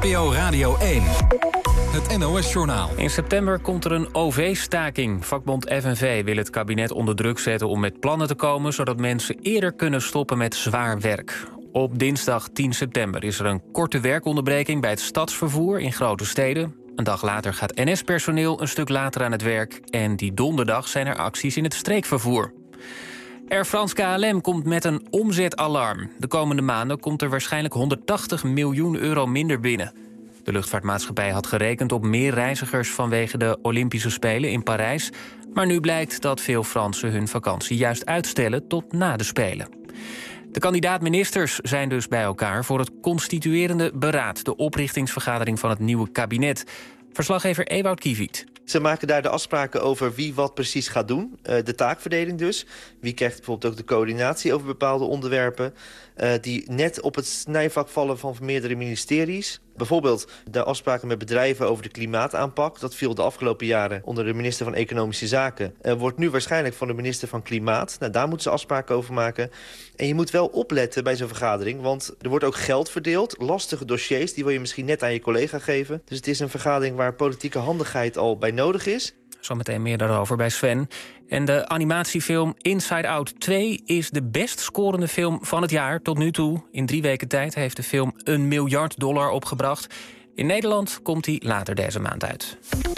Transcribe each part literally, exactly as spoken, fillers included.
N P O Radio één. Het N O S-journaal. In september komt er een O V-staking. Vakbond F N V wil het kabinet onder druk zetten om met plannen te komen, zodat mensen eerder kunnen stoppen met zwaar werk. Op dinsdag tien september is er een korte werkonderbreking bij het stadsvervoer in grote steden. Een dag later gaat N S-personeel een stuk later aan het werk. En die donderdag zijn er acties in het streekvervoer. Air France K L M komt met een omzetalarm. De komende maanden komt er waarschijnlijk honderdtachtig miljoen euro minder binnen. De luchtvaartmaatschappij had gerekend op meer reizigers vanwege de Olympische Spelen in Parijs. Maar nu blijkt dat veel Fransen hun vakantie juist uitstellen tot na de Spelen. De kandidaat-ministers zijn dus bij elkaar voor het constituerende beraad, de oprichtingsvergadering van het nieuwe kabinet. Verslaggever Ewout Kiewiet. Ze maken daar de afspraken over wie wat precies gaat doen. Uh, de taakverdeling dus. Wie krijgt bijvoorbeeld ook de coördinatie over bepaalde onderwerpen. Uh, die net op het snijvlak vallen van meerdere ministeries. Bijvoorbeeld de afspraken met bedrijven over de klimaataanpak. Dat viel de afgelopen jaren onder de minister van Economische Zaken. Uh, wordt nu waarschijnlijk van de minister van Klimaat. Nou, daar moeten ze afspraken over maken. En je moet wel opletten bij zo'n vergadering. Want er wordt ook geld verdeeld. Lastige dossiers, die wil je misschien net aan je collega geven. Dus het is een vergadering waar politieke handigheid al bij nodig is. Zometeen meer daarover bij Sven. En de animatiefilm Inside Out twee is de best scorende film van het jaar tot nu toe. In drie weken tijd heeft de film een miljard dollar opgebracht. In Nederland komt hij later deze maand uit.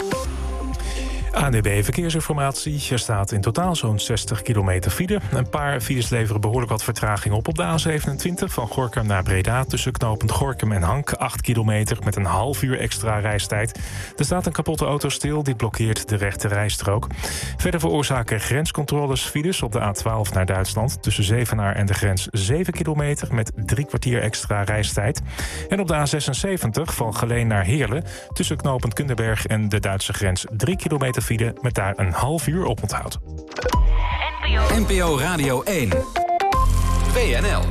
A N W B Verkeersinformatie. Er staat in totaal zo'n zestig kilometer file. Een paar files leveren behoorlijk wat vertraging op op de A zevenentwintig... van Gorinchem naar Breda tussen knooppunt Gorinchem en Hank. acht kilometer met een half uur extra reistijd. Er staat een kapotte auto stil, die blokkeert de rechte rijstrook. Verder veroorzaken grenscontroles files op de A twaalf naar Duitsland... tussen Zevenaar en de grens zeven kilometer met drie kwartier extra reistijd. En op de A zesenzeventig van Geleen naar Heerlen... tussen knooppunt Kunderberg en de Duitse grens drie kilometer file met daar een half uur op onthoud. N P O Radio één. W N L.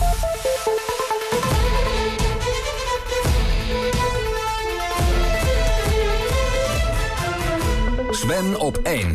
Sven op één.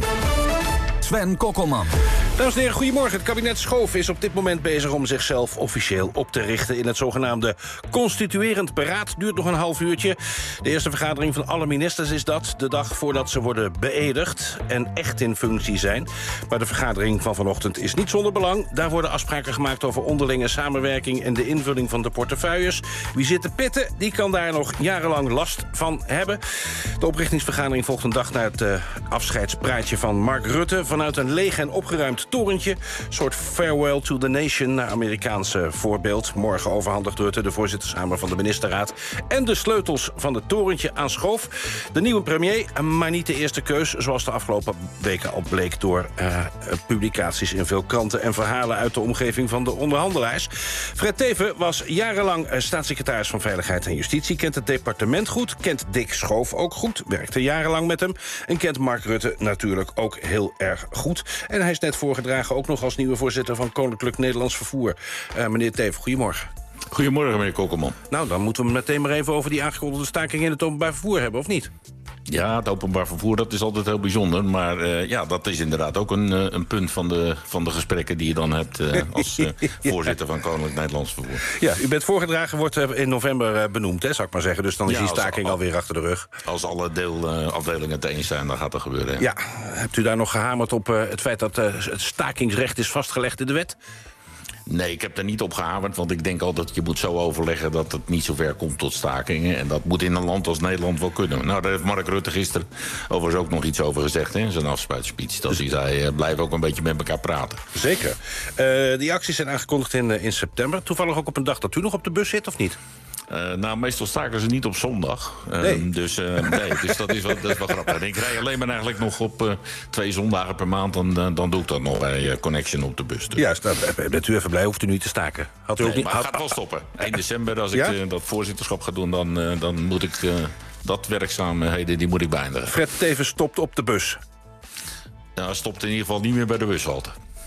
Sven Kokkelman. Dames en heren, goedemorgen. Het kabinet Schoof is op dit moment bezig om zichzelf officieel op te richten in het zogenaamde constituerend beraad. Duurt nog een half uurtje. De eerste vergadering van alle ministers is dat, de dag voordat ze worden beëdigd en echt in functie zijn. Maar de vergadering van vanochtend is niet zonder belang. Daar worden afspraken gemaakt over onderlinge samenwerking en de invulling van de portefeuilles. Wie zit te pitten, die kan daar nog jarenlang last van hebben. De oprichtingsvergadering volgt een dag na het uh, afscheidspraatje van Mark Rutte vanuit een leeg en opgeruimd torentje. Een soort farewell to the nation naar Amerikaanse voorbeeld. Morgen overhandigt Rutte de voorzitterskamer van de ministerraad en de sleutels van het torentje aan Schoof. De nieuwe premier, maar niet de eerste keus, zoals de afgelopen weken al bleek door uh, publicaties in veel kranten en verhalen uit de omgeving van de onderhandelaars. Fred Teeven was jarenlang staatssecretaris van Veiligheid en Justitie, kent het departement goed, kent Dick Schoof ook goed, werkte jarenlang met hem en kent Mark Rutte natuurlijk ook heel erg goed. En hij is net voorgedragen ook nog als nieuwe voorzitter van Koninklijk Nederlands Vervoer. Uh, meneer Teeven, goedemorgen. Goedemorgen, meneer Kokkelman. Nou, dan moeten we meteen maar even over die aangekondigde staking in het openbaar vervoer hebben, of niet? Ja, het openbaar vervoer, dat is altijd heel bijzonder. Maar uh, ja, dat is inderdaad ook een, uh, een punt van de, van de gesprekken die je dan hebt uh, als uh, voorzitter van Koninklijk Nederlands Vervoer. Ja, u bent voorgedragen, wordt uh, in november uh, benoemd, hè, zou ik maar zeggen. Dus dan is ja, die staking al, alweer achter de rug. Als alle deelafdelingen uh, het eens zijn, dan gaat dat gebeuren. Ja. Ja, hebt u daar nog gehamerd op uh, het feit dat uh, het stakingsrecht is vastgelegd in de wet? Nee, ik heb er niet op gehamerd, want ik denk altijd... je moet zo overleggen dat het niet zo ver komt tot stakingen. En dat moet in een land als Nederland wel kunnen. Nou, daar heeft Mark Rutte gisteren overigens ook nog iets over gezegd... hè, in zijn afspuitspeech. Dat hij zei, blijf ook een beetje met elkaar praten. Zeker. Uh, die acties zijn aangekondigd in, uh, in september. Toevallig ook op een dag dat u nog op de bus zit, of niet? Uh, nou, meestal staken ze niet op zondag. Uh, nee. Dus, uh, nee, dus dat, is wel, dat is wel grappig. En ik rij alleen maar eigenlijk nog op uh, twee zondagen per maand. Dan, uh, dan doe ik dat nog bij uh, Connection op de bus. Dus. Juist, nou, bent u even blij, hoeft u niet te staken. Had u nee, ook niet, maar had, het gaat wel stoppen. één december, als ik ja? uh, dat voorzitterschap ga doen... dan, uh, dan moet ik uh, dat werkzaamheden, die moet ik beëindigen. Fred Teeven stopt op de bus. Nou, stopt in ieder geval niet meer bij de bushalte.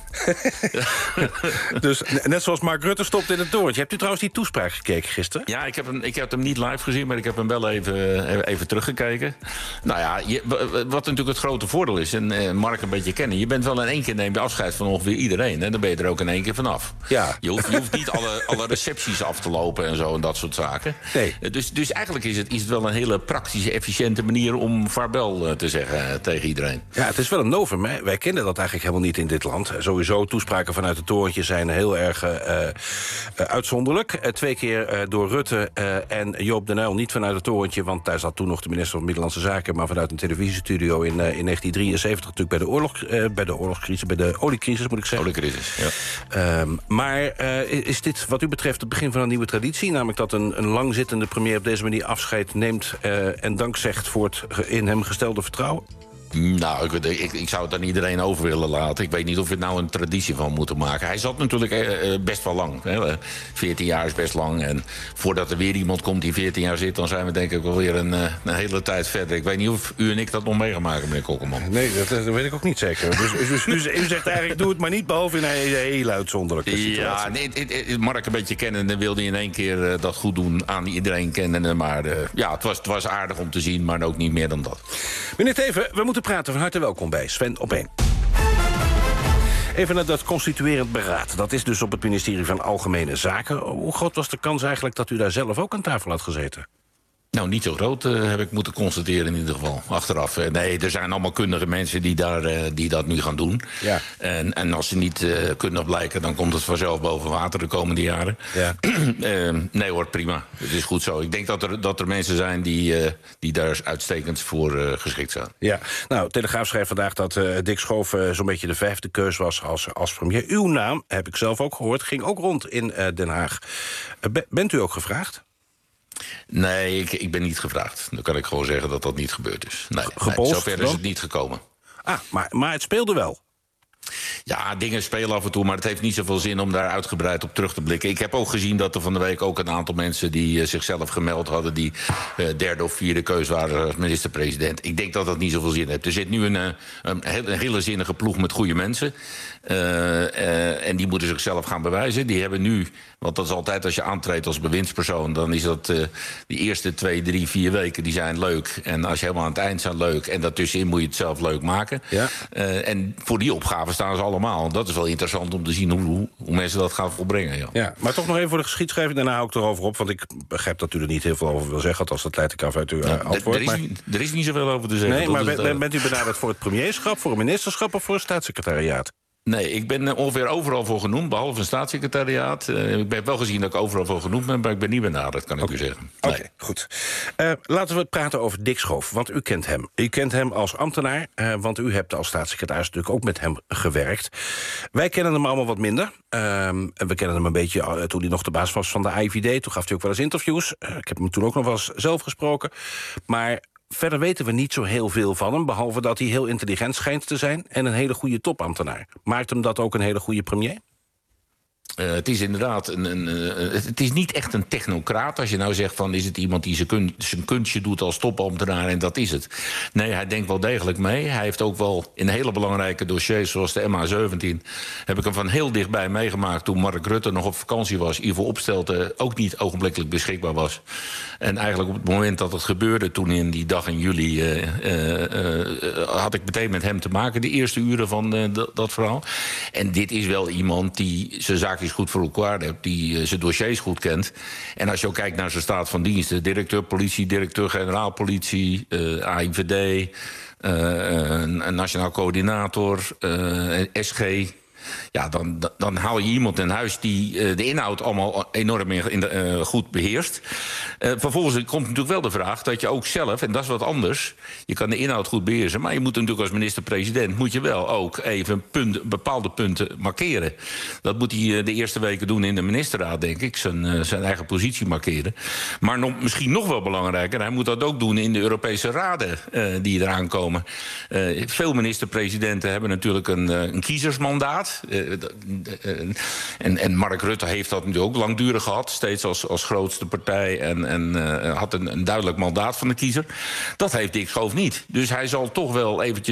Dus net zoals Mark Rutte stopt in het torentje. Hebt u trouwens die toespraak gekeken gisteren? Ja, ik heb hem, ik heb hem niet live gezien, maar ik heb hem wel even, even teruggekeken. Nou ja, je, wat natuurlijk het grote voordeel is, en uh, Mark een beetje kennen... je bent wel in één keer neem je afscheid van ongeveer iedereen. En dan ben je er ook in één keer vanaf. Ja. Je hoeft, je hoeft niet alle, alle recepties af te lopen en zo en dat soort zaken. Nee. Uh, dus, dus eigenlijk is het, is het wel een hele praktische, efficiënte manier... om vaarwel uh, te zeggen uh, tegen iedereen. Ja, het is wel een novum. Hè? Wij kennen dat eigenlijk helemaal niet in dit land. Sowieso, toespraken vanuit het torentje zijn heel erg uh, uh, uitzonderlijk. Uh, twee keer uh, door Rutte uh, en Joop den Uyl niet vanuit het torentje... want daar zat toen nog de minister van Middellandse Zaken... maar vanuit een televisiestudio in, uh, in negentien drieënzeventig... natuurlijk bij de, oorlog, uh, bij de oorlogscrisis, bij de oliecrisis, moet ik zeggen. Oliecrisis, ja. Um, maar uh, is dit wat u betreft het begin van een nieuwe traditie? Namelijk dat een, een langzittende premier op deze manier afscheid neemt... Uh, en dank zegt voor het in hem gestelde vertrouwen? Nou, ik, ik, ik zou het aan iedereen over willen laten. Ik weet niet of we er nou een traditie van moeten maken. Hij zat natuurlijk eh, best wel lang. Hè. veertien jaar is best lang. En voordat er weer iemand komt die veertien jaar zit... dan zijn we denk ik alweer een, een hele tijd verder. Ik weet niet of u en ik dat nog meegemaakt, meneer Kokkelman. Nee, dat, dat weet ik ook niet zeker. Dus, dus, dus u, u zegt eigenlijk, doe het maar niet... behalve in een hele uitzonderlijke situatie. Ja, nee, het, het, het, Mark een beetje kennen... dan wilde hij in één keer uh, dat goed doen aan iedereen kennen. Maar uh, ja, het was, het was aardig om te zien, maar ook niet meer dan dat. Meneer Teven, we moeten praten. Van harte welkom bij Sven op één. Even naar dat constituerend beraad. Dat is dus op het ministerie van Algemene Zaken. Hoe groot was de kans eigenlijk dat u daar zelf ook aan tafel had gezeten? Nou, niet zo groot, uh, heb ik moeten constateren in ieder geval. Achteraf. Uh, nee, er zijn allemaal kundige mensen die, daar, uh, die dat nu gaan doen. Ja. En, en als ze niet uh, kundig blijken, dan komt het vanzelf boven water de komende jaren. Ja. uh, nee hoor, prima. Het is goed zo. Ik denk dat er, dat er mensen zijn die, uh, die daar uitstekend voor uh, geschikt zijn. Ja, nou, Telegraaf schrijft vandaag dat uh, Dick Schoof uh, zo'n beetje de vijfde keus was als, als premier. Uw naam, heb ik zelf ook gehoord, ging ook rond in uh, Den Haag. Uh, be- bent u ook gevraagd? Nee, ik, ik ben niet gevraagd. Dan kan ik gewoon zeggen dat dat niet gebeurd is. Nee, Gepolst, nee, zover is het niet gekomen. Ah, maar, maar het speelde wel. Ja, dingen spelen af en toe, maar het heeft niet zoveel zin om daar uitgebreid op terug te blikken. Ik heb ook gezien dat er van de week ook een aantal mensen die uh, zichzelf gemeld hadden, die uh, derde of vierde keus waren als minister-president. Ik denk dat dat niet zoveel zin heeft. Er zit nu een, een, een hele zinnige ploeg met goede mensen. Uh, uh, en die moeten zichzelf gaan bewijzen. Die hebben nu, want dat is altijd als je aantreedt als bewindspersoon, dan is dat uh, die eerste twee, drie, vier weken die zijn leuk. En als je helemaal aan het eind zijn leuk. En daartussenin moet je het zelf leuk maken. Ja. Uh, en voor die opgave staan ze allemaal. Dat is wel interessant om te zien hoe, hoe, hoe mensen dat gaan volbrengen. Ja. Ja, maar toch nog even voor de geschiedschrijving. Daarna hou ik erover op, want ik begrijp dat u er niet heel veel over wil zeggen. Althans, dat leid ik af uit uw uh, ja, antwoord. Er is, maar... er is niet zoveel over te zeggen. Nee, maar ben, het, bent u benaderd voor het premierschap, voor een ministerschap of voor een staatssecretariaat? Nee, ik ben ongeveer overal voor genoemd, behalve een staatssecretariaat. Uh, ik heb wel gezien dat ik overal voor genoemd ben, maar ik ben niet benaderd, kan ik okay. u zeggen. Oké, nee. okay, goed. Uh, laten we praten over Dick Schoof, want u kent hem. U kent hem als ambtenaar, uh, want u hebt als staatssecretaris natuurlijk ook met hem gewerkt. Wij kennen hem allemaal wat minder. Uh, we kennen hem een beetje uh, toen hij nog de baas was van de A I V D. Toen gaf hij ook wel eens interviews. Uh, ik heb hem toen ook nog wel eens zelf gesproken. Maar verder weten we niet zo heel veel van hem, behalve dat hij heel intelligent schijnt te zijn en een hele goede topambtenaar. Maakt hem dat ook een hele goede premier? Uh, het is inderdaad een, een, uh, het is niet echt een technocraat. Als je nou zegt van is het iemand die zijn, kun, zijn kunstje doet als topambtenaar en dat is het. Nee, hij denkt wel degelijk mee. Hij heeft ook wel in hele belangrijke dossiers zoals de M H zeventien... heb ik hem van heel dichtbij meegemaakt toen Mark Rutte nog op vakantie was. Ivo Opstelten ook niet ogenblikkelijk beschikbaar was. En eigenlijk op het moment dat het gebeurde toen in die dag in juli... Uh, uh, uh, had ik meteen met hem te maken, de eerste uren van uh, d- dat verhaal. En dit is wel iemand die zijn zaakjes goed voor elkaar hebt, die uh, zijn dossiers goed kent. En als je ook kijkt naar zijn staat van diensten, directeur politie, directeur-generaal politie, uh, A I V D, uh, een nationaal coördinator, uh, S G... Ja, dan, dan haal je iemand in huis die uh, de inhoud allemaal enorm in de, uh, goed beheerst. Uh, vervolgens komt natuurlijk wel de vraag dat je ook zelf, en dat is wat anders, je kan de inhoud goed beheersen, maar je moet natuurlijk als minister-president moet je wel ook even punt, bepaalde punten markeren. Dat moet hij uh, de eerste weken doen in de ministerraad, denk ik, zijn, uh, zijn eigen positie markeren. Maar nog, misschien nog wel belangrijker, hij moet dat ook doen in de Europese raden uh, die eraan komen. Uh, veel minister-presidenten hebben natuurlijk een, uh, een kiezersmandaat. Uh, uh, uh, en, en Mark Rutte heeft dat natuurlijk ook langdurig gehad, steeds als, als grootste partij en, en uh, had een, een duidelijk mandaat van de kiezer. Dat heeft Dick Schoof niet. Dus hij zal toch wel eventjes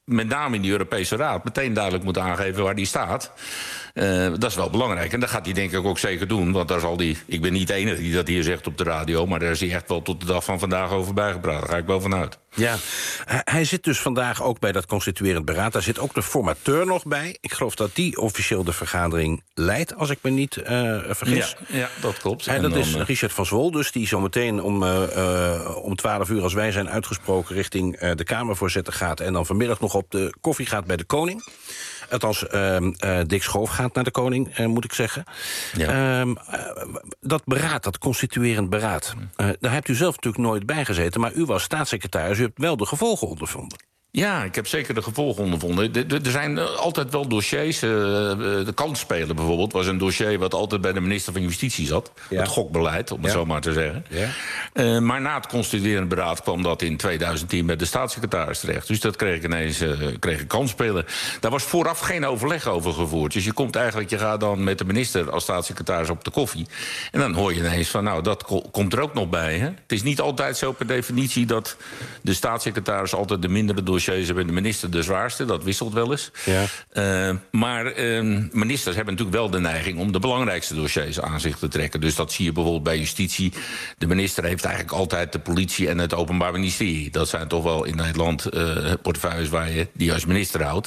met name in die Europese Raad meteen duidelijk moet aangeven waar die staat. Uh, dat is wel belangrijk. En dat gaat hij denk ik ook zeker doen. Want daar zal die, ik ben niet de enige die dat hier zegt op de radio, maar daar is hij echt wel tot de dag van vandaag over bijgepraat. Daar ga ik wel vanuit. Ja, hij zit dus vandaag ook bij dat constituerend beraad. Daar zit ook de formateur nog bij. Ik geloof dat die officieel de vergadering leidt, als ik me niet uh, vergis. Ja, ja, dat klopt. En, en dat dan, is Richard van Zwol, dus die zometeen om, uh, uh, om twaalf uur... als wij zijn uitgesproken richting uh, de Kamervoorzitter gaat... en dan vanmiddag nog op de koffie gaat bij de koning. Althans, uh, uh, Dick Schoof gaat naar de koning, uh, moet ik zeggen. Ja. Uh, uh, dat beraad, dat constituerend beraad... Uh, daar hebt u zelf natuurlijk nooit bij gezeten, maar u was staatssecretaris. U hebt wel de gevolgen ondervonden. Ja, ik heb zeker de gevolgen ondervonden. Er zijn altijd wel dossiers. Uh, de kansspelen bijvoorbeeld was een dossier wat altijd bij de minister van Justitie zat. Ja. Het gokbeleid, om het ja. zo maar te zeggen. Ja. Uh, maar na het constituerend beraad kwam dat in tweeduizend tien bij de staatssecretaris terecht. Dus dat kreeg ik ineens uh, kreeg ik kansspelen. Daar was vooraf geen overleg over gevoerd. Dus je komt eigenlijk, je gaat dan met de minister als staatssecretaris op de koffie. En dan hoor je ineens van, nou, dat ko- komt er ook nog bij. Hè? Het is niet altijd zo per definitie dat de staatssecretaris altijd de mindere dossiers hebben, de minister de zwaarste, dat wisselt wel eens. Ja. Uh, maar uh, ministers hebben natuurlijk wel de neiging om de belangrijkste dossiers aan zich te trekken. Dus dat zie je bijvoorbeeld bij justitie. De minister heeft eigenlijk altijd de politie en het Openbaar Ministerie. Dat zijn toch wel in Nederland uh, portefeuilles waar je die als minister houdt.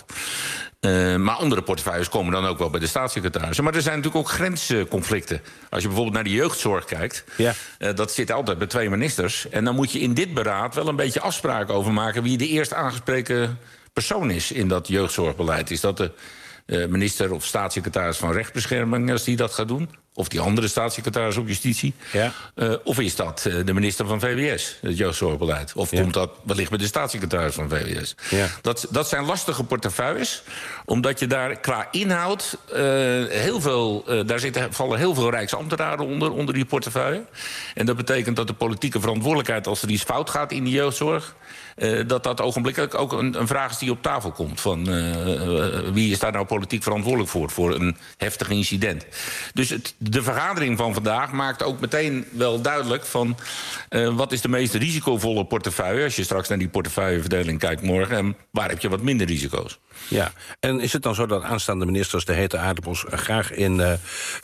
Uh, maar andere portefeuilles komen dan ook wel bij de staatssecretaris. Maar er zijn natuurlijk ook grensconflicten. Als je bijvoorbeeld naar de jeugdzorg kijkt, ja. uh, dat zit altijd bij twee ministers. En dan moet je in dit beraad wel een beetje afspraken over maken wie de eerst aangesproken persoon is in dat jeugdzorgbeleid. Is dat de uh, minister of staatssecretaris van Rechtsbescherming als die dat gaat doen? Of die andere staatssecretaris op Justitie? Ja. Uh, of is dat uh, de minister van V W S, het jeugdzorgbeleid? Of ja. komt dat wellicht bij de staatssecretaris van V W S? Ja. Dat, dat zijn lastige portefeuilles, omdat je daar qua inhoud uh, heel veel, uh, daar zitten, vallen heel veel rijksambtenaren onder, onder die portefeuille. En dat betekent dat de politieke verantwoordelijkheid, als er iets fout gaat in de jeugdzorg, Uh, dat dat ogenblikkelijk ook een, een vraag is die op tafel komt. Van uh, uh, wie is daar nou politiek verantwoordelijk voor, voor een heftig incident. Dus het, de vergadering van vandaag maakt ook meteen wel duidelijk van uh, wat is de meest risicovolle portefeuille, als je straks naar die portefeuilleverdeling kijkt morgen, en waar heb je wat minder risico's. Ja, en is het dan zo dat aanstaande ministers de hete aardappels graag in, uh,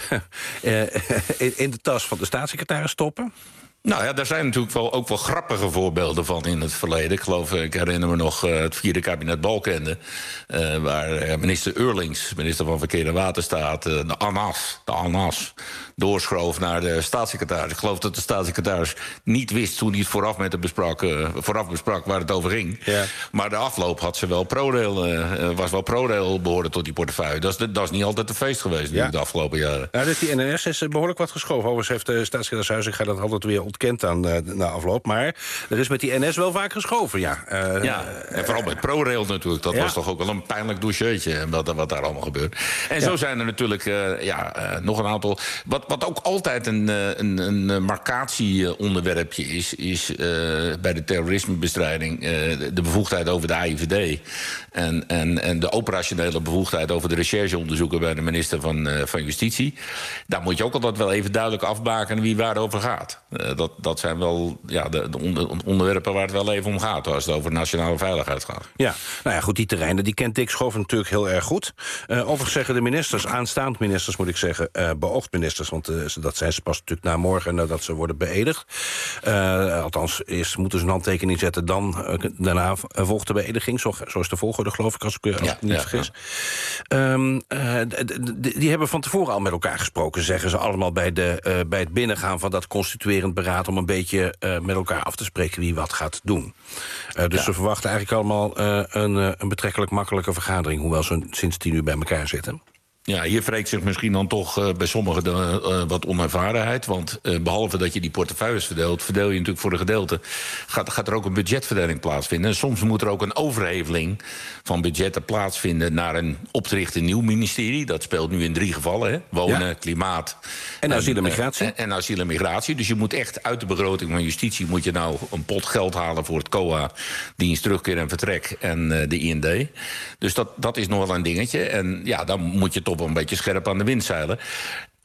in, in de tas van de staatssecretaris stoppen? Nou ja, daar zijn natuurlijk wel, ook wel grappige voorbeelden van in het verleden. Ik geloof, ik herinner me nog uh, het vierde kabinet Balkenende, Uh, waar uh, minister Eurlings, minister van Verkeer en Waterstaat, uh, de ANAS, de ANAS, doorschoof naar de staatssecretaris. Ik geloof dat de staatssecretaris niet wist toen hij het vooraf met hem besprak, uh, vooraf besprak waar het over ging. Ja. Maar de afloop had ze wel ProRail, uh, was wel ProRail behoorde tot die portefeuille. Dat is, dat is niet altijd een feest geweest ja. de afgelopen jaren. Nou, dus die N S is behoorlijk wat geschoven. Overigens heeft de staatssecretaris Huizinga dat altijd weer ontkend aan uh, na afloop. Maar er is met die N S wel vaak geschoven, ja. Uh, ja, en vooral met ProRail natuurlijk. Dat ja. was toch ook wel een pijnlijk dossiertje, wat, wat daar allemaal gebeurt. En ja. zo zijn er natuurlijk uh, ja, uh, nog een aantal. Wat, wat ook altijd een, een, een marcatieonderwerpje is, is uh, bij de terrorismebestrijding uh, de bevoegdheid over de A I V D. En, en, en de operationele bevoegdheid over de rechercheonderzoeken bij de minister van, uh, van Justitie. Daar moet je ook altijd wel even duidelijk afbakenen wie waarover gaat. Uh, dat, dat zijn wel ja, de, de onder, onderwerpen waar het wel even om gaat, als het over nationale veiligheid gaat. Ja, nou ja, goed, die terreinen die kent Dick Schoof natuurlijk heel erg goed. Uh, overigens zeggen de ministers, aanstaand ministers moet ik zeggen, uh, beoogd ministers, want uh, dat zijn ze pas natuurlijk na morgen nadat ze worden beëdigd. Uh, althans, eerst moeten ze een handtekening zetten, dan uh, daarna volgt de beëdiging. Zo, zo is de volgorde, geloof ik, als ik, als ja, ik niet ja, vergis. Ja. Um, uh, die, die hebben van tevoren al met elkaar gesproken, zeggen ze allemaal bij, de, uh, bij het binnengaan van dat constituerend beraad, om een beetje uh, met elkaar af te spreken wie wat gaat doen. Uh, dus ja. ze verwachten eigenlijk allemaal uh, een, uh, een betrekkelijk makkelijke vergadering, hoewel ze sinds tien uur bij elkaar zitten. Ja, hier wreekt zich misschien dan toch uh, bij sommigen de, uh, wat onervarenheid. Want uh, behalve dat je die portefeuilles verdeelt, verdeel je natuurlijk voor de gedeelte. Gaat, gaat er ook een budgetverdeling plaatsvinden. En soms moet er ook een overheveling van budgetten plaatsvinden naar een op te richten nieuw ministerie. Dat speelt nu in drie gevallen. Hè? Wonen, ja. klimaat en asiel en migratie. En, en asiel en migratie. Dus je moet echt uit de begroting van justitie moet je nou een pot geld halen voor het C O A, dienst terugkeer en vertrek en uh, de I N D. Dus dat, dat is nog wel een dingetje. En ja, dan moet je toch wel een beetje scherp aan de wind zeilen.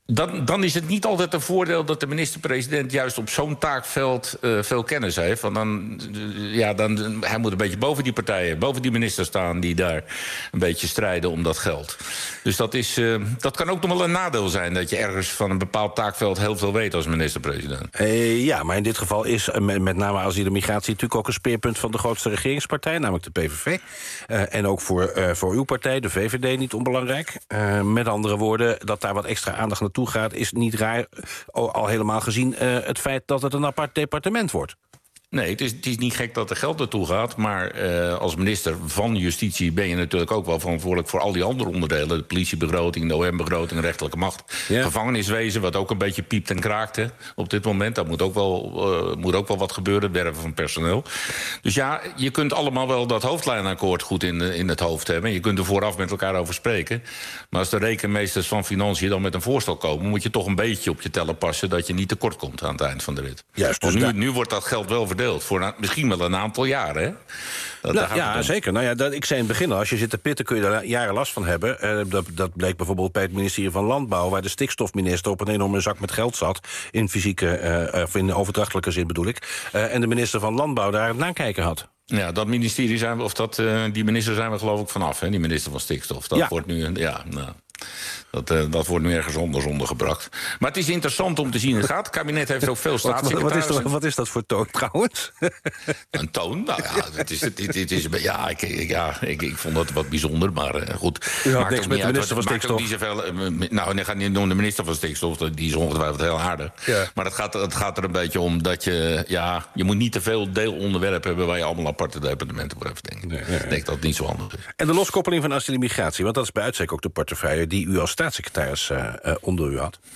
Dan, dan is het niet altijd een voordeel dat de minister-president juist op zo'n taakveld uh, veel kennis heeft. Want dan, uh, ja, dan, hij moet een beetje boven die partijen, boven die ministers staan die daar een beetje strijden om dat geld. Dus dat, is, uh, dat kan ook nog wel een nadeel zijn, dat je ergens van een bepaald taakveld heel veel weet als minister-president. Uh, ja, maar in dit geval is uh, met, met name asiel en migratie natuurlijk ook een speerpunt van de grootste regeringspartij, namelijk de P V V. Uh, en ook voor, uh, voor uw partij, de V V D, niet onbelangrijk. Uh, met andere woorden, dat daar wat extra aandacht naartoe gaat, is niet raar, al helemaal gezien uh, het feit dat het een apart departement wordt. Nee, het is, het is niet gek dat er geld naartoe gaat, maar uh, als minister van Justitie ben je natuurlijk ook wel verantwoordelijk voor al die andere onderdelen. De politiebegroting, de O M-begroting, rechtelijke macht. Ja. Gevangeniswezen, wat ook een beetje piept en kraakt hè, op dit moment. Daar moet ook wel, uh, moet ook wel wat gebeuren, werven van personeel. Dus ja, je kunt allemaal wel dat hoofdlijnakkoord goed in, in het hoofd hebben. Je kunt er vooraf met elkaar over spreken. Maar als de rekenmeesters van Financiën dan met een voorstel komen, moet je toch een beetje op je tellen passen dat je niet tekort komt aan het eind van de rit. Juist, dus nu, daar... nu wordt dat geld wel verdeeld. Voor na, misschien wel een aantal jaren, hè? Dat, nou, ja, zeker. Nou ja, dat, ik zei in het begin al, als je zit te pitten kun je daar jaren last van hebben. Uh, dat, dat bleek bijvoorbeeld bij het ministerie van Landbouw, waar de stikstofminister op een enorme zak met geld zat, in fysieke, uh, of in overdrachtelijke zin bedoel ik. Uh, en de minister van Landbouw daar het nakijken had. Ja, dat ministerie zijn we, of dat, uh, die minister zijn we geloof ik vanaf, hè? Die minister van Stikstof. Dat ja. wordt nu, ja, nou... Dat, uh, dat wordt nu ergens anders ondergebracht. Maar het is interessant om te zien. Het gaat. Het kabinet heeft ook veel staatssecretarissen. Wat, wat, wat is dat voor toon trouwens? Een toon? Nou ja, het is, het, het, het is, ja, ik, ik, ja ik, ik vond dat wat bijzonder. Maar uh, goed. U had niks met de minister van Stikstof? Niet zoveel, uh, nou, ik ga niet noemen de minister van Stikstof. Die is ongetwijfeld heel aardig. Ja. Maar het gaat, het gaat er een beetje om dat je... Ja, je moet niet te veel deelonderwerpen hebben waar je allemaal aparte departementen voor hebt, denk ik. Nee, nee, nee. Ik denk dat het niet zo handig is. En de loskoppeling van asiel en migratie. Want dat is bij uitstek ook de portefeuille die u als staatssecretaris uh, uh, onder u had.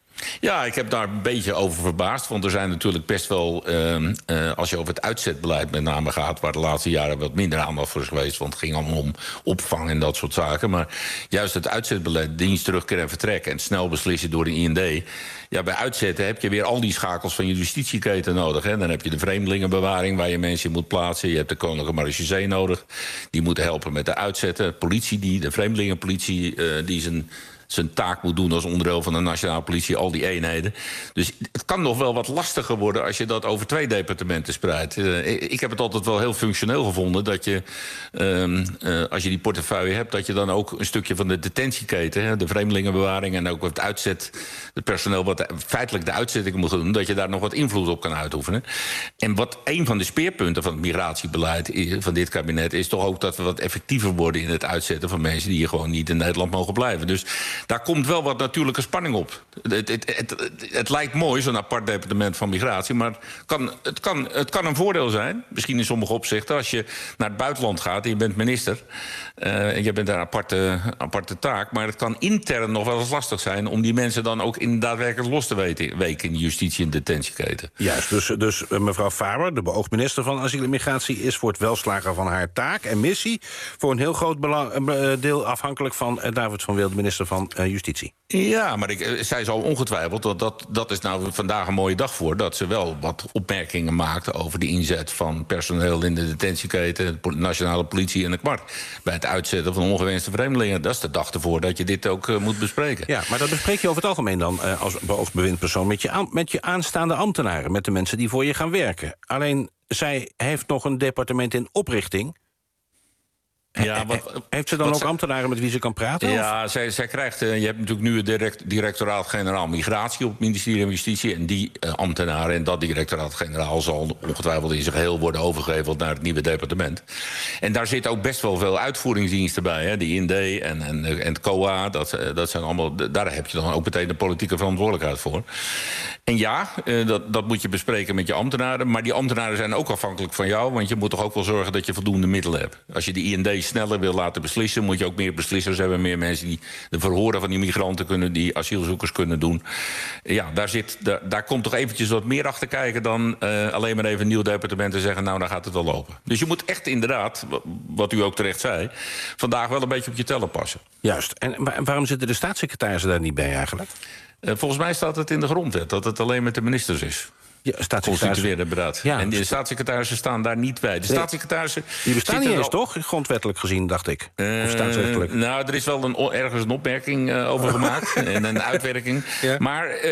Ja, ik heb daar een beetje over verbaasd. Want er zijn natuurlijk best wel, uh, uh, als je over het uitzetbeleid met name gaat, waar de laatste jaren wat minder aandacht voor is geweest, want het ging allemaal om opvang en dat soort zaken. Maar juist het uitzetbeleid, dienst, terugkeer en vertrek en snel beslissen door de I N D. Ja, bij uitzetten heb je weer al die schakels van je justitieketen nodig. Hè. Dan heb je de vreemdelingenbewaring waar je mensen in moet plaatsen. Je hebt de Koninklijke Marechaussee nodig. Die moeten helpen met de uitzetten. Politie, die, de vreemdelingenpolitie, uh, die zijn... zijn taak moet doen als onderdeel van de nationale politie, al die eenheden. Dus het kan nog wel wat lastiger worden als je dat over twee departementen spreidt. Uh, ik heb het altijd wel heel functioneel gevonden dat je, uh, uh, als je die portefeuille hebt, dat je dan ook een stukje van de detentieketen, hè, de vreemdelingenbewaring en ook het uitzet, het personeel wat feitelijk de uitzetting moet doen, dat je daar nog wat invloed op kan uitoefenen. En wat een van de speerpunten van het migratiebeleid is, van dit kabinet, is toch ook dat we wat effectiever worden in het uitzetten van mensen die hier gewoon niet in Nederland mogen blijven. Dus daar komt wel wat natuurlijke spanning op. Het, het, het, het, het lijkt mooi, zo'n apart departement van migratie, maar kan, het, kan, het kan een voordeel zijn, misschien in sommige opzichten, als je naar het buitenland gaat en je bent minister, uh, en je bent daar een aparte, aparte taak, maar het kan intern nog wel eens lastig zijn om die mensen dan ook in daadwerkelijk los te weten, weken in de justitie- en detentieketen. Juist, dus, dus mevrouw Faber, de beoogd minister van Asiel en Migratie, is voor het welslagen van haar taak en missie voor een heel groot belang, deel afhankelijk van uh, David van Wil, de minister van uh, Justitie. Ja, maar ik, zij zal ongetwijfeld, dat, dat, dat is nou vandaag een mooie dag voor, dat ze wel wat opmerkingen maakt over de inzet van personeel in de detentieketen, de nationale politie en de K M A R. Bij het uitzetten van ongewenste vreemdelingen. Dat is de dag ervoor dat je dit ook uh, moet bespreken. Ja, maar dat bespreek je over het algemeen dan uh, als beoogd bewindpersoon met je, aan, met je aanstaande ambtenaren, met de mensen die voor je gaan werken. Alleen, zij heeft nog een departement in oprichting. Ja, wat, heeft ze dan ook zij, ambtenaren met wie ze kan praten? Ja, zij, zij krijgt... Uh, je hebt natuurlijk nu het direct, directoraat-generaal migratie op het ministerie van Justitie. En die uh, ambtenaren en dat directoraat-generaal zal ongetwijfeld in zijn geheel worden overgeheveld naar het nieuwe departement. En daar zitten ook best wel veel uitvoeringsdiensten bij. Hè? De I N D en, en, en het C O A. Dat, uh, dat zijn allemaal, daar heb je dan ook meteen de politieke verantwoordelijkheid voor. En ja, uh, dat, dat moet je bespreken met je ambtenaren. Maar die ambtenaren zijn ook afhankelijk van jou. Want je moet toch ook wel zorgen dat je voldoende middelen hebt. Als je de I N D sneller wil laten beslissen, moet je ook meer beslissers hebben, meer mensen die de verhoren van die migranten kunnen, die asielzoekers kunnen doen. Ja, daar, zit, daar, daar komt toch eventjes wat meer achter kijken dan uh, alleen maar even een nieuw departement te zeggen, nou, dan gaat het wel lopen. Dus je moet echt inderdaad, wat u ook terecht zei, vandaag wel een beetje op je tellen passen. Juist. En waarom zitten de staatssecretarissen daar niet bij eigenlijk? Uh, volgens mij staat het in de grondwet dat het alleen met de ministers is. Ja, constituerende beraad. Ja. En de staatssecretarissen staan daar niet bij. De Nee. staatssecretarissen... Die bestaan niet eens, al... toch? Grondwettelijk gezien, dacht ik. Uh, of staatsrechtelijk. Nou, er is wel een, ergens een opmerking uh, over gemaakt. en een uitwerking. Ja. Maar uh,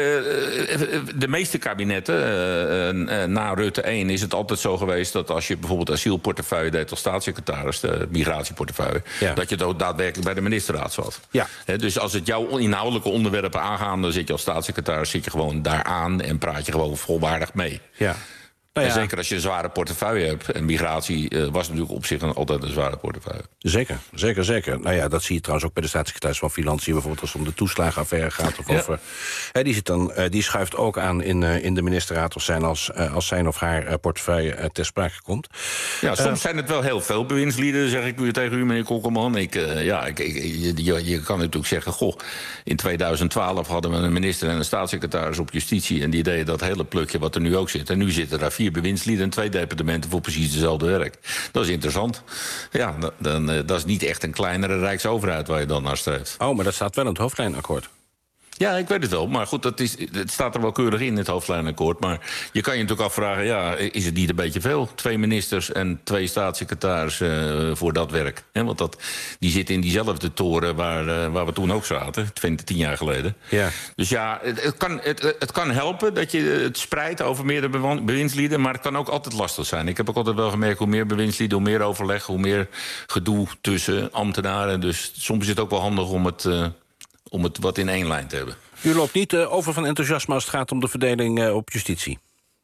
de meeste kabinetten, uh, uh, na Rutte één... is het altijd zo geweest dat als je bijvoorbeeld asielportefeuille deed als staatssecretaris, de migratieportefeuille, ja. dat je het ook daadwerkelijk bij de ministerraad zat. Ja. He, dus als het jouw inhoudelijke onderwerpen aangaan, dan zit je als staatssecretaris zit je gewoon daar aan en praat je gewoon volwaardig mee. Ja. Nou ja. En zeker als je een zware portefeuille hebt. En migratie uh, was natuurlijk op zich een, altijd een zware portefeuille. Zeker, zeker, zeker. Nou ja, dat zie je trouwens ook bij de staatssecretaris van Financiën, bijvoorbeeld als het om de toeslagenaffaire gaat. Of ja. over, hè, die, zit dan, uh, die schuift ook aan in, uh, in de ministerraad of zijn als, uh, als zijn of haar uh, portefeuille uh, ter sprake komt. Ja, soms uh, zijn het wel heel veel bewindslieden, zeg ik u tegen u, meneer Kokkelman. Ik, uh, ja, ik, ik, je, je, je kan natuurlijk zeggen, goh, in tweeduizend twaalf hadden we een minister en een staatssecretaris op justitie en die deden dat hele plukje wat er nu ook zit. En nu zitten daar vier bewindslieden en twee departementen voor precies hetzelfde werk. Dat is interessant. Ja, dan, dan, uh, dat is niet echt een kleinere rijksoverheid waar je dan naar streeft. Oh, maar dat staat wel in het hoofdlijnakkoord. Ja, ik weet het wel. Maar goed, dat is, het staat er wel keurig in, het hoofdlijnakkoord. Maar je kan je natuurlijk afvragen, ja, is het niet een beetje veel? Twee ministers en twee staatssecretarissen uh, voor dat werk. He, want dat, die zitten in diezelfde toren waar, uh, waar we toen ook zaten, twintig, tien jaar geleden. Ja. Dus ja, het, het, kan, het, het kan helpen dat je het spreidt over meerdere bewindslieden, maar het kan ook altijd lastig zijn. Ik heb ook altijd wel gemerkt, hoe meer bewindslieden, hoe meer overleg, hoe meer gedoe tussen ambtenaren. Dus soms is het ook wel handig om het... Uh, om het wat in één lijn te hebben. U loopt niet uh, over van enthousiasme als het gaat om de verdeling uh, op justitie?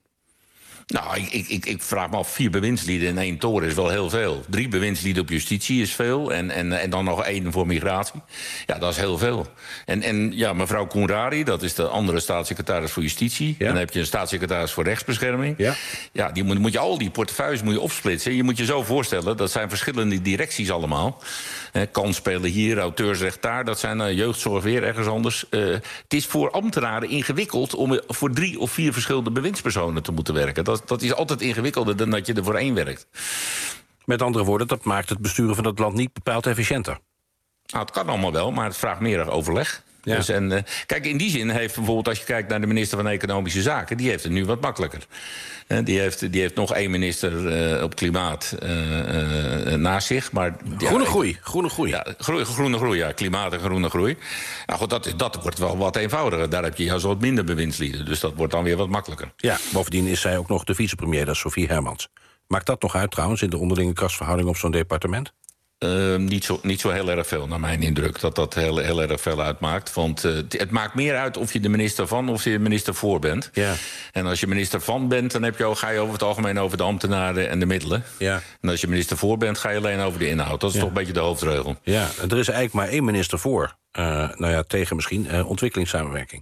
Nou, ik, ik, ik vraag me af, vier bewindslieden in één toren is wel heel veel. Drie bewindslieden op justitie is veel. En, en, en dan nog één voor migratie. Ja, dat is heel veel. En, en ja, mevrouw Koenradi, dat is de andere staatssecretaris voor justitie. Ja. En dan heb je een staatssecretaris voor rechtsbescherming. Ja, ja die moet, moet je al die portefeuilles moet je opsplitsen. Je moet je zo voorstellen, dat zijn verschillende directies allemaal. Eh, kansspelen hier, auteursrecht daar. Dat zijn uh, jeugdzorg weer ergens anders. Uh, het is voor ambtenaren ingewikkeld om voor drie of vier verschillende bewindspersonen te moeten werken. Dat Dat, dat is altijd ingewikkelder dan dat je er voor één werkt. Met andere woorden, dat maakt het besturen van het land niet bepaald efficiënter. Nou, het kan allemaal wel, maar het vraagt meer overleg. Ja. Dus en, uh, kijk, in die zin heeft bijvoorbeeld, als je kijkt naar de minister van Economische Zaken, die heeft het nu wat makkelijker. Uh, die, heeft, die heeft nog één minister uh, op klimaat uh, uh, naast zich. Maar, groene ja, groei, groene groei. Ja, groei, groene groei, ja, klimaat en groene groei. Nou goed, dat, dat wordt wel wat eenvoudiger. Daar heb je juist wat minder bewindslieden. Dus dat wordt dan weer wat makkelijker. Ja, bovendien is zij ook nog de vicepremier, dat is Sophie Hermans. Maakt dat nog uit trouwens in de onderlinge krachtsverhouding op zo'n departement? Uh, niet, zo, niet zo heel erg veel, naar mijn indruk, dat dat heel, heel erg veel uitmaakt. Want uh, het maakt meer uit of je de minister van of je de minister voor bent. Ja. En als je minister van bent, dan heb je, ga je over het algemeen over de ambtenaren en de middelen. Ja. En als je minister voor bent, ga je alleen over de inhoud. Dat is ja. toch een beetje de hoofdregel. Ja, er is eigenlijk maar één minister voor. Uh, nou ja, tegen misschien uh, ontwikkelingssamenwerking.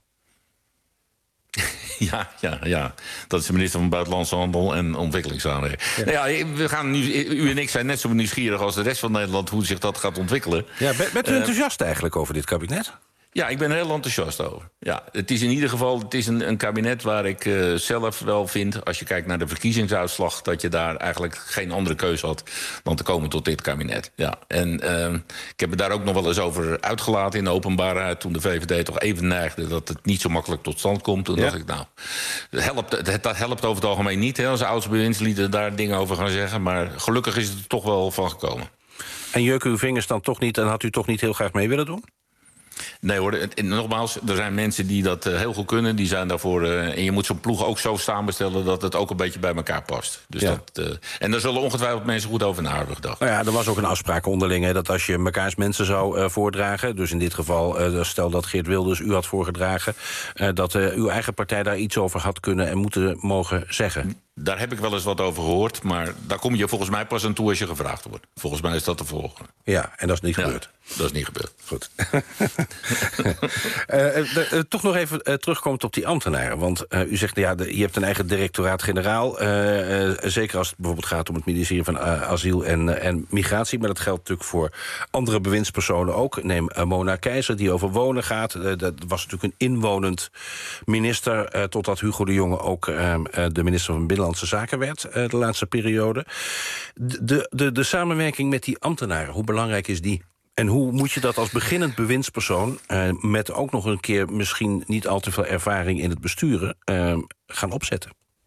Ja, ja, ja, dat is de minister van Buitenlandse Handel en Ontwikkelingssamenwerking. Ja. Nou ja, we gaan nu, u en ik zijn net zo nieuwsgierig als de rest van Nederland hoe zich dat gaat ontwikkelen. Ja, bent u enthousiast uh, eigenlijk over dit kabinet? Ja, ik ben er heel enthousiast over. Ja, het is in ieder geval het is een, een kabinet waar ik uh, zelf wel vind, als je kijkt naar de verkiezingsuitslag, dat je daar eigenlijk geen andere keuze had dan te komen tot dit kabinet. Ja, en uh, ik heb het daar ook nog wel eens over uitgelaten in de openbaarheid, toen de V V D toch even neigde dat het niet zo makkelijk tot stand komt. Toen ja. dacht ik, nou, dat helpt, dat helpt over het algemeen niet, hè, als de oudste bewindslieden daar dingen over gaan zeggen. Maar gelukkig is het er toch wel van gekomen. En jeuken uw vingers dan toch niet en had u toch niet heel graag mee willen doen? Nee hoor, en nogmaals, er zijn mensen die dat uh, heel goed kunnen. Die zijn daarvoor, uh, en je moet zo'n ploeg ook zo samenstellen dat het ook een beetje bij elkaar past. Dus ja. dat, uh, en daar zullen ongetwijfeld mensen goed over na hebben gedacht. Nou ja, er was ook een afspraak onderling, hè, dat als je mekaars mensen zou uh, voordragen, dus in dit geval, uh, stel dat Geert Wilders u had voorgedragen, uh, dat uh, uw eigen partij daar iets over had kunnen en moeten mogen zeggen. Daar heb ik wel eens wat over gehoord, maar daar kom je volgens mij pas aan toe als je gevraagd wordt. Volgens mij is dat de volgende. Ja, en dat is niet ja, gebeurd. Dat is niet gebeurd. Goed. uh, uh, uh, toch nog even uh, terugkomend op die ambtenaren. Want uh, u zegt, ja, de, je hebt een eigen directoraat-generaal. Uh, uh, zeker als het bijvoorbeeld gaat om het ministerie van uh, Asiel en, uh, en Migratie. Maar dat geldt natuurlijk voor andere bewindspersonen ook. Neem uh, Mona Keizer, die over wonen gaat. Uh, dat was natuurlijk een inwonend minister, uh, totdat Hugo de Jonge ook uh, uh, de minister van Binnenlandse Zaken werd, uh, de laatste periode. De, de, de samenwerking met die ambtenaren, hoe belangrijk is die? En hoe moet je dat als beginnend bewindspersoon, uh, met ook nog een keer misschien niet al te veel ervaring in het besturen, uh, gaan opzetten?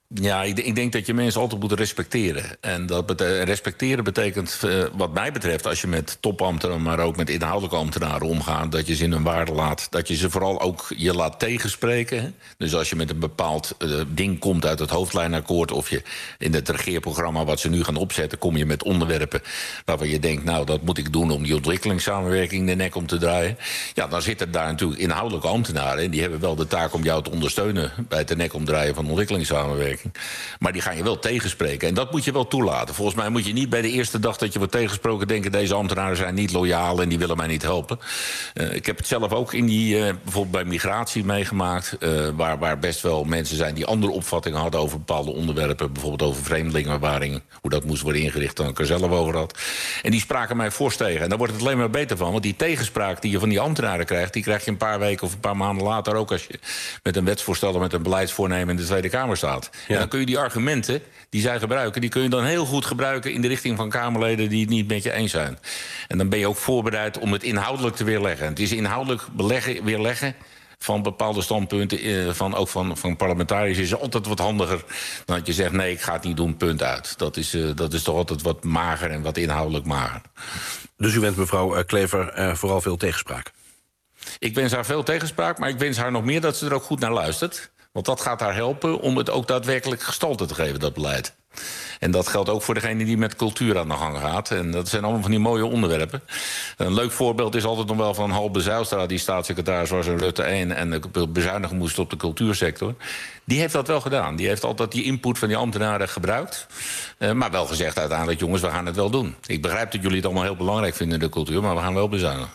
Ja, ik, ik denk dat je mensen altijd moet respecteren. En dat bete- respecteren betekent, uh, wat mij betreft, als je met topambtenaren, maar ook met inhoudelijke ambtenaren omgaat, dat je ze in hun waarde laat. Dat je ze vooral ook je laat tegenspreken. Hè? Dus als je met een bepaald uh, ding komt uit het hoofdlijnakkoord, of je in het regeerprogramma wat ze nu gaan opzetten, kom je met onderwerpen waarvan je denkt, nou, dat moet ik doen om die ontwikkelingssamenwerking de nek om te draaien. Ja, dan zitten daar natuurlijk inhoudelijke ambtenaren en die hebben wel de taak om jou te ondersteunen bij het de nek omdraaien van ontwikkelingssamenwerking. Maar die gaan je wel tegenspreken. En dat moet je wel toelaten. Volgens mij moet je niet bij de eerste dag dat je wordt tegensproken denken, deze ambtenaren zijn niet loyaal en die willen mij niet helpen. Uh, ik heb het zelf ook in die, uh, bijvoorbeeld bij migratie meegemaakt, Uh, waar, waar best wel mensen zijn die andere opvattingen hadden over bepaalde onderwerpen. Bijvoorbeeld over vreemdelingenbewaring, hoe dat moest worden ingericht, dan ik er zelf over had. En die spraken mij fors tegen. En daar wordt het alleen maar beter van. Want die tegenspraak die je van die ambtenaren krijgt, die krijg je een paar weken of een paar maanden later ook als je met een wetsvoorstel of met een beleidsvoornemen in de Tweede Kamer staat. Ja. En dan kun je die argumenten die zij gebruiken, die kun je dan heel goed gebruiken in de richting van Kamerleden die het niet met je eens zijn. En dan ben je ook voorbereid om het inhoudelijk te weerleggen. Het is inhoudelijk beleggen, weerleggen van bepaalde standpunten, van, ook van, van parlementariërs, is altijd wat handiger dan dat je zegt, nee, ik ga het niet doen, punt uit. Dat is, uh, dat is toch altijd wat mager en wat inhoudelijk mager. Dus u wenst mevrouw Klever uh, vooral veel tegenspraak? Ik wens haar veel tegenspraak, maar ik wens haar nog meer dat ze er ook goed naar luistert. Want dat gaat haar helpen om het ook daadwerkelijk gestalte te geven, dat beleid. En dat geldt ook voor degene die met cultuur aan de gang gaat. En dat zijn allemaal van die mooie onderwerpen. Een leuk voorbeeld is altijd nog wel van Halbe Zijlstra, die staatssecretaris was in Rutte één en bezuinigen moest op de cultuursector. Die heeft dat wel gedaan. Die heeft altijd die input van die ambtenaren gebruikt. Uh, maar wel gezegd uiteindelijk, jongens, we gaan het wel doen. Ik begrijp dat jullie het allemaal heel belangrijk vinden, de cultuur, maar we gaan wel bezuinigen.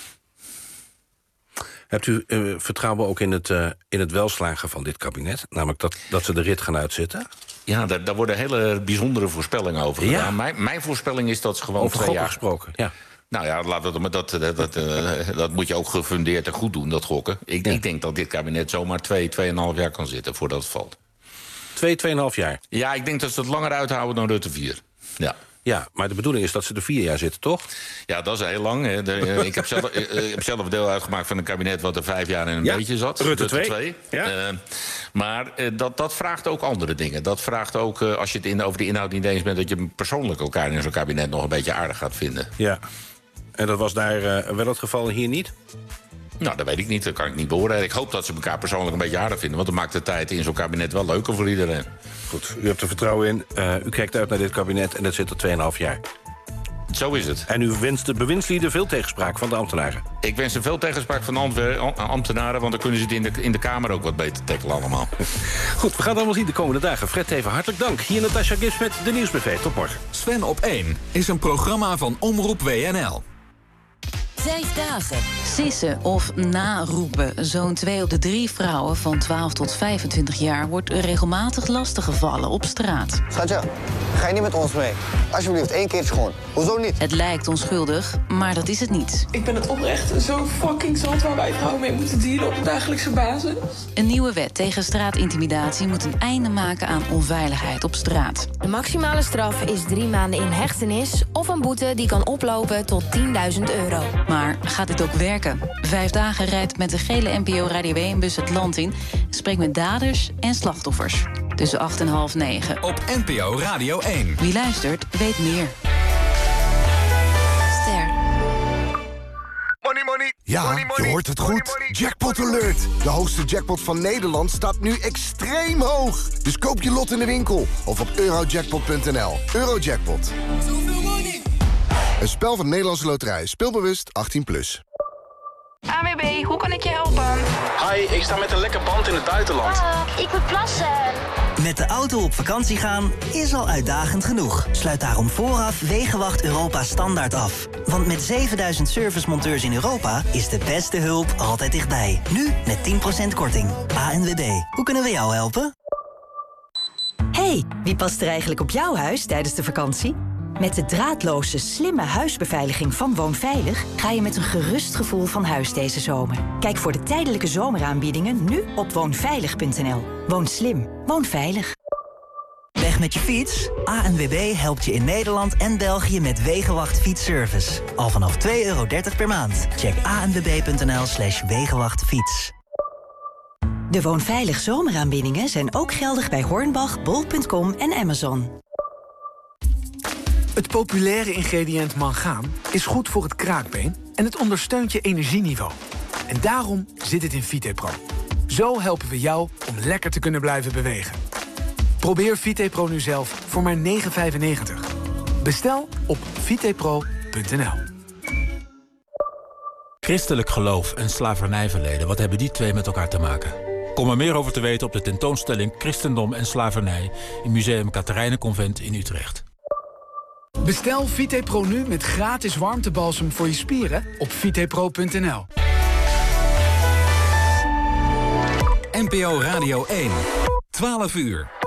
Hebt u uh, vertrouwen ook in het, uh, in het welslagen van dit kabinet? Namelijk dat, dat ze de rit gaan uitzitten? Ja, daar, daar worden hele bijzondere voorspellingen over gedaan. Ja. Mijn, mijn voorspelling is dat ze gewoon over twee jaar gesproken. Ja. Nou ja, laten we dat, dat, dat, uh, dat moet je ook gefundeerd en goed doen, dat gokken. Ik, ja. ik denk dat dit kabinet zomaar twee, tweeënhalf jaar kan zitten voordat het valt. Twee, tweeënhalf jaar? Ja, ik denk dat ze het langer uithouden dan Rutte vier. Ja. Ja, maar de bedoeling is dat ze er vier jaar zitten, toch? Ja, dat is heel lang. Hè. De, uh, ik, heb zelf, uh, ik heb zelf deel uitgemaakt van een kabinet wat er vijf jaar in een ja, beetje zat. Rutte twee. Ja. Uh, maar uh, dat, dat vraagt ook andere dingen. Dat vraagt ook, uh, als je het in, over de inhoud niet eens bent, dat je persoonlijk elkaar in zo'n kabinet nog een beetje aardig gaat vinden. Ja, en dat was daar uh, wel het geval en hier niet? Nou, dat weet ik niet. Dat kan ik niet beoordelen. Ik hoop dat ze elkaar persoonlijk een beetje aardig vinden. Want dat maakt de tijd in zo'n kabinet wel leuker voor iedereen. Goed, u hebt er vertrouwen in. Uh, u kijkt uit naar dit kabinet en dat zit er tweeënhalf jaar. Zo is het. En u wenst de bewindslieden veel tegenspraak van de ambtenaren? Ik wens ze veel tegenspraak van de ambtenaren, want dan kunnen ze het in de, in de Kamer ook wat beter tackelen allemaal. Goed, we gaan het allemaal zien de komende dagen. Fred Teven, hartelijk dank. Hier Natasja Gips met de Nieuws B V. Tot morgen. Sven op één is een programma van Omroep W N L. Vijf dagen. Sissen of naroepen. Zo'n twee op de drie vrouwen van twaalf tot vijfentwintig jaar wordt regelmatig lastiggevallen op straat. Schatje, ga je niet met ons mee? Alsjeblieft, één keer schoon. Hoezo niet? Het lijkt onschuldig, maar dat is het niet. Ik ben het oprecht zo fucking zat waar wij vrouwen mee moeten dealen op een dagelijkse basis. Een nieuwe wet tegen straatintimidatie moet een einde maken aan onveiligheid op straat. De maximale straf is drie maanden in hechtenis of een boete die kan oplopen tot tienduizend euro. Maar gaat dit ook werken? Vijf dagen rijdt met de gele N P O Radio één-bus het land in, spreekt met daders en slachtoffers. Tussen acht en half negen. Op N P O Radio één. Wie luistert, weet meer. Ster. Money, money. Ja, money, money. Je hoort het goed. Money, money. Jackpot alert. De hoogste jackpot van Nederland staat nu extreem hoog. Dus koop je lot in de winkel of op eurojackpot punt n l. Eurojackpot. Zoveel money. Een spel van de Nederlandse Loterij. Speelbewust achttien plus. A W B, hoe kan ik je helpen? Hi, ik sta met een lekker band in het buitenland. Oh, ik moet plassen. Met de auto op vakantie gaan is al uitdagend genoeg. Sluit daarom vooraf Wegenwacht Europa Standaard af. Want met zevenduizend servicemonteurs in Europa is de beste hulp altijd dichtbij. Nu met tien procent korting. A N W B, hoe kunnen we jou helpen? Hey, wie past er eigenlijk op jouw huis tijdens de vakantie? Met de draadloze, slimme huisbeveiliging van Woonveilig ga je met een gerust gevoel van huis deze zomer. Kijk voor de tijdelijke zomeraanbiedingen nu op woonveilig punt n l. Woon slim, woon veilig. Weg met je fiets? A N W B helpt je in Nederland en België met Wegenwacht Fietsservice. Al vanaf twee euro dertig per maand. Check a n w b punt n l slash wegenwachtfiets. De Woonveilig zomeraanbiedingen zijn ook geldig bij Hornbach, bol punt com en Amazon. Het populaire ingrediënt mangaan is goed voor het kraakbeen en het ondersteunt je energieniveau. En daarom zit het in VitePro. Zo helpen we jou om lekker te kunnen blijven bewegen. Probeer VitePro nu zelf voor maar negen vijfennegentig. Bestel op vitepro punt n l. Christelijk geloof en slavernijverleden, wat hebben die twee met elkaar te maken? Kom er meer over te weten op de tentoonstelling Christendom en Slavernij in Museum Katerijnenconvent in Utrecht. Bestel VitePro nu met gratis warmtebalsem voor je spieren op vitepro punt n l. N P O Radio één. twaalf uur.